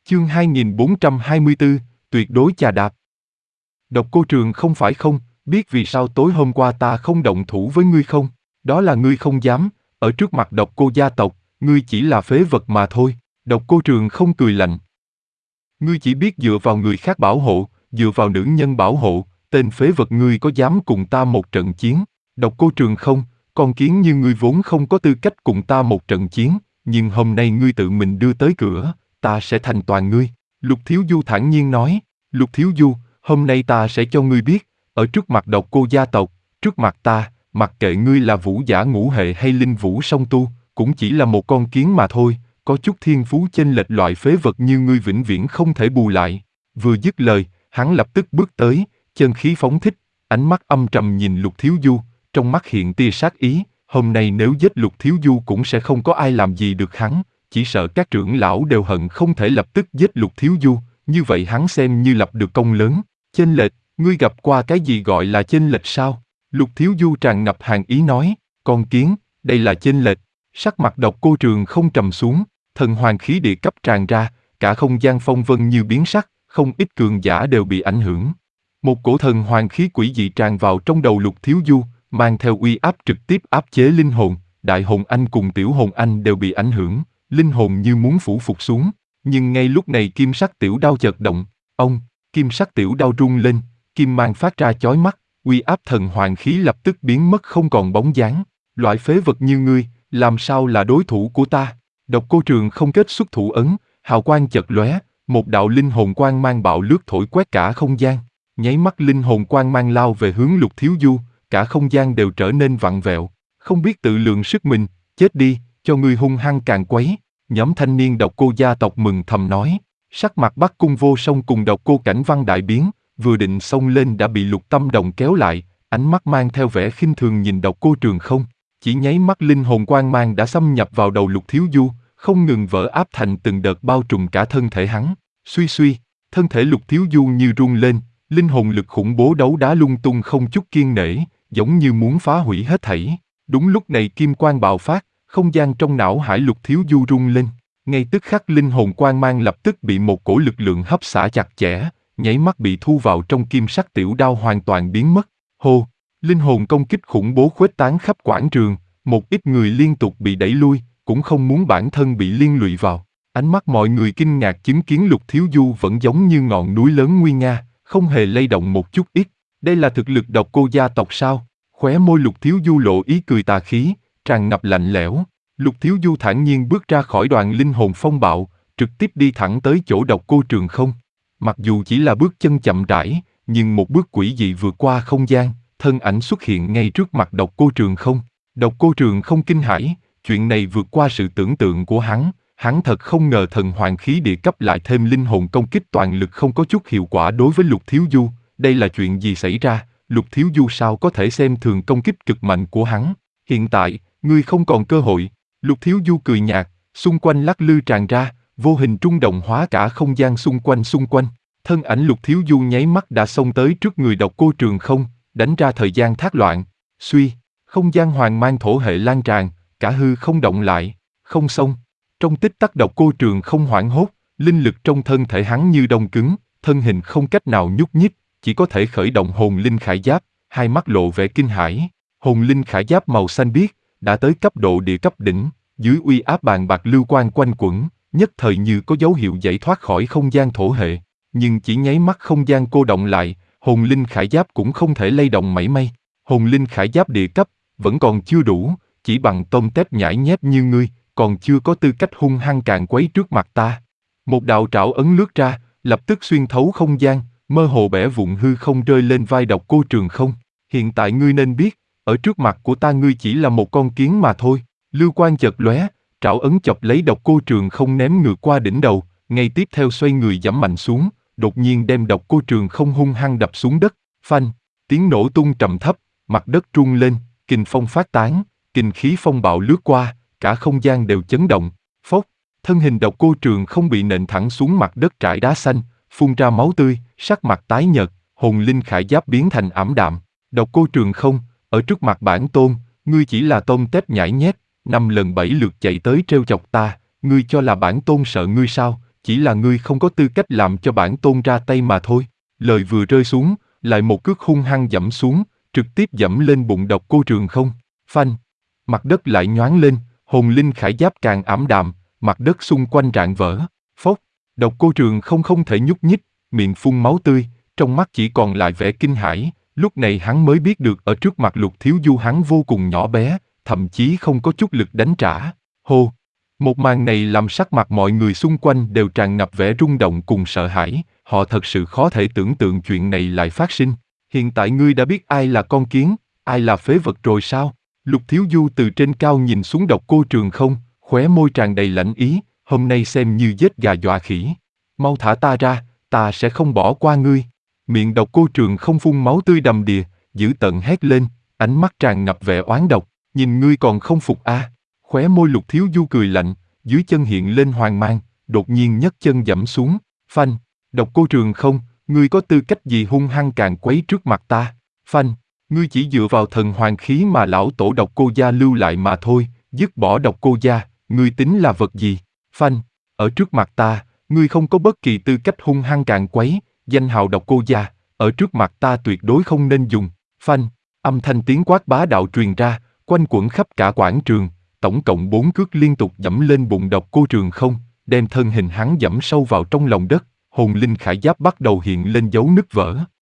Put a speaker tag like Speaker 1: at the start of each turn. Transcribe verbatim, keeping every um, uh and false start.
Speaker 1: Chương hai nghìn bốn trăm hai mươi tư, tuyệt đối chà đạp. Độc Cô Trường không phải không, biết vì sao tối hôm qua ta không động thủ với ngươi không? Đó là ngươi không dám, ở trước mặt Độc Cô gia tộc, ngươi chỉ là phế vật mà thôi. Độc Cô Trường không cười lạnh. Ngươi chỉ biết dựa vào người khác bảo hộ, dựa vào nữ nhân bảo hộ, tên phế vật ngươi có dám cùng ta một trận chiến? Độc Cô Trường không, con kiến như ngươi vốn không có tư cách cùng ta một trận chiến, nhưng hôm nay ngươi tự mình đưa tới cửa, ta sẽ thành toàn ngươi. Lục Thiếu Du thản nhiên nói, Lục Thiếu Du, hôm nay ta sẽ cho ngươi biết, ở trước mặt Độc Cô gia tộc, trước mặt ta, mặc kệ ngươi là vũ giả ngũ hệ hay linh vũ song tu, cũng chỉ là một con kiến mà thôi, có chút thiên phú chênh lệch loại phế vật như ngươi vĩnh viễn không thể bù lại. Vừa dứt lời, hắn lập tức bước tới, chân khí phóng thích, ánh mắt âm trầm nhìn Lục Thiếu Du, trong mắt hiện tia sát ý, hôm nay nếu giết Lục Thiếu Du cũng sẽ không có ai làm gì được hắn, chỉ sợ các trưởng lão đều hận không thể lập tức giết Lục Thiếu Du, như vậy hắn xem như lập được công lớn. Chênh lệch, ngươi gặp qua cái gì gọi là chênh lệch sao? Lục Thiếu Du tràn ngập hàn ý nói, con kiến, đây là chênh lệch. Sắc mặt Độc Cô Trường không trầm xuống, thần hoàng khí địa cấp tràn ra, cả không gian phong vân như biến sắc, không ít cường giả đều bị ảnh hưởng. Một cổ thần hoàng khí quỷ dị tràn vào trong đầu Lục Thiếu Du, mang theo uy áp trực tiếp áp chế linh hồn, đại hồn anh cùng tiểu hồn anh đều bị ảnh hưởng, linh hồn như muốn phủ phục xuống. Nhưng ngay lúc này kim sắc tiểu đao chợt động, ông, kim sắc tiểu đao rung lên, kim mang phát ra chói mắt, uy áp thần hoàng khí lập tức biến mất không còn bóng dáng. Loại phế vật như ngươi, làm sao là đối thủ của ta? Độc Cô Trường không kết xuất thủ ấn, hào quang chợt lóe, một đạo linh hồn quang mang bạo lướt thổi quét cả không gian. Nháy mắt linh hồn quang mang lao về hướng Lục Thiếu Du, cả không gian đều trở nên vặn vẹo. Không biết tự lượng sức mình, chết đi, cho ngươi hung hăng càng quấy. Nhóm thanh niên Độc Cô gia tộc mừng thầm nói. Sắc mặt Bắc Cung Vô Song cùng Độc Cô Cảnh Văn đại biến, vừa định xông lên đã bị Lục Tâm Đồng kéo lại, ánh mắt mang theo vẻ khinh thường nhìn Độc Cô Trường không. Chỉ nháy mắt linh hồn quang mang đã xâm nhập vào đầu Lục Thiếu Du, không ngừng vỡ áp thành từng đợt bao trùm cả thân thể hắn. Suy suy, thân thể Lục Thiếu Du như rung lên, linh hồn lực khủng bố đấu đá lung tung không chút kiêng nể, giống như muốn phá hủy hết thảy. Đúng lúc này kim quang bạo phát, không gian trong não hải Lục Thiếu Du rung lên. Ngay tức khắc linh hồn quang mang lập tức bị một cổ lực lượng hấp xả chặt chẽ, nháy mắt bị thu vào trong kim sắc tiểu đao hoàn toàn biến mất. Hô, linh hồn công kích khủng bố khuếch tán khắp quảng trường, một ít người liên tục bị đẩy lui, cũng không muốn bản thân bị liên lụy vào. Ánh mắt mọi người kinh ngạc chứng kiến Lục Thiếu Du vẫn giống như ngọn núi lớn nguy nga, không hề lay động một chút ít. Đây là thực lực Độc Cô gia tộc sao? Khóe môi Lục Thiếu Du lộ ý cười tà khí, tràn ngập lạnh lẽo. Lục Thiếu Du thản nhiên bước ra khỏi đoàn linh hồn phong bạo, trực tiếp đi thẳng tới chỗ Độc Cô Trường không. Mặc dù chỉ là bước chân chậm rãi, nhưng một bước quỷ dị vượt qua không gian, thân ảnh xuất hiện ngay trước mặt Độc Cô Trường không. Độc Cô Trường không kinh hãi, chuyện này vượt qua sự tưởng tượng của hắn, hắn thật không ngờ thần hoàng khí địa cấp lại thêm linh hồn công kích toàn lực không có chút hiệu quả đối với Lục Thiếu Du, đây là chuyện gì xảy ra? Lục Thiếu Du sao có thể xem thường công kích cực mạnh của hắn? Hiện tại, ngươi không còn cơ hội. Lục Thiếu Du cười nhạt, xung quanh lắc lư tràn ra, vô hình trung động hóa cả không gian xung quanh xung quanh. Thân ảnh Lục Thiếu Du nháy mắt đã xông tới trước người Độc Cô Trường không, đánh ra thời gian thác loạn. Suy, không gian hoàng mang thổ hệ lan tràn, cả hư không động lại, không xông. Trong tích tắc Độc Cô Trường không hoảng hốt, linh lực trong thân thể hắn như đông cứng, thân hình không cách nào nhúc nhích, chỉ có thể khởi động hồn linh khải giáp, hai mắt lộ vẻ kinh hãi. Hồn linh khải giáp màu xanh biếc, đã tới cấp độ địa cấp đỉnh, dưới uy áp bàn bạc lưu quang quanh quẩn, nhất thời như có dấu hiệu giải thoát khỏi không gian thổ hệ. Nhưng chỉ nháy mắt không gian cô động lại, hồn linh khải giáp cũng không thể lay động mảy may. Hồn linh khải giáp địa cấp, vẫn còn chưa đủ, chỉ bằng tôm tép nhãi nhép như ngươi, còn chưa có tư cách hung hăng càn quấy trước mặt ta. Một đạo trảo ấn lướt ra, lập tức xuyên thấu không gian, mơ hồ bẻ vụn hư không rơi lên vai Độc Cô Trường không. Hiện tại ngươi nên biết, ở trước mặt của ta ngươi chỉ là một con kiến mà thôi. Lưu quang chợt lóe, trảo ấn chọc lấy Độc Cô Trường không ném ngược qua đỉnh đầu, ngay tiếp theo xoay người giẫm mạnh xuống, đột nhiên đem Độc Cô Trường không hung hăng đập xuống đất. Phanh, tiếng nổ tung trầm thấp, mặt đất rung lên, kình phong phát tán, kình khí phong bạo lướt qua, cả không gian đều chấn động. Phốc, thân hình Độc Cô Trường không bị nện thẳng xuống mặt đất trải đá xanh, phun ra máu tươi, sắc mặt tái nhợt, hồn linh khải giáp biến thành ảm đạm. Độc Cô Trường không, ở trước mặt bản tôn, ngươi chỉ là tôm tép nhãi nhép, năm lần bảy lượt chạy tới trêu chọc ta, ngươi cho là bản tôn sợ ngươi sao? chỉ là ngươi không có tư cách làm cho bản tôn ra tay mà thôi. Lời vừa rơi xuống, lại một cước hung hăng giẫm xuống, trực tiếp giẫm lên bụng Độc Cô Trường Không. Phanh! Mặt đất lại nhoáng lên, hồn linh khải giáp càng ảm đạm, mặt đất xung quanh rạn vỡ. Phốc! Độc Cô Trường Không không thể nhúc nhích, miệng phun máu tươi, trong mắt chỉ còn lại vẻ kinh hãi. Lúc này hắn mới biết được ở trước mặt Lục Thiếu Du hắn vô cùng nhỏ bé, thậm chí không có chút lực đánh trả. Hô! Một màn này làm sắc mặt mọi người xung quanh đều tràn ngập vẻ rung động cùng sợ hãi, họ thật sự khó thể tưởng tượng chuyện này lại phát sinh. Hiện tại ngươi đã biết ai là con kiến, ai là phế vật rồi sao? Lục Thiếu Du từ trên cao nhìn xuống Độc Cô Trường Không, khóe môi tràn đầy lãnh ý, hôm nay xem như giết gà dọa khỉ. Mau thả ta ra, ta sẽ không bỏ qua ngươi. Miệng Độc Cô Trường Không phun máu tươi đầm đìa, dữ tợn hét lên, ánh mắt tràn ngập vẻ oán độc, nhìn ngươi còn không phục a? À? Khóe môi Lục Thiếu Du cười lạnh, dưới chân hiện lên hoàng mang, đột nhiên nhấc chân giẫm xuống, phanh. Độc Cô Trường Không, ngươi có tư cách gì hung hăng càn quấy trước mặt ta? Phanh, ngươi chỉ dựa vào thần hoàng khí mà lão tổ Độc Cô gia lưu lại mà thôi, dứt bỏ Độc Cô gia, ngươi tính là vật gì? Phanh, ở trước mặt ta, ngươi không có bất kỳ tư cách hung hăng càn quấy, danh hào Độc Cô gia, ở trước mặt ta tuyệt đối không nên dùng. Phanh, âm thanh tiếng quát bá đạo truyền ra, quanh quẩn khắp cả quảng trường, tổng cộng bốn cước liên tục giẫm lên bụng Độc Cô Trường Không, đem thân hình hắn giẫm sâu vào trong lòng đất, hồn linh khải giáp bắt đầu hiện lên dấu nứt vỡ.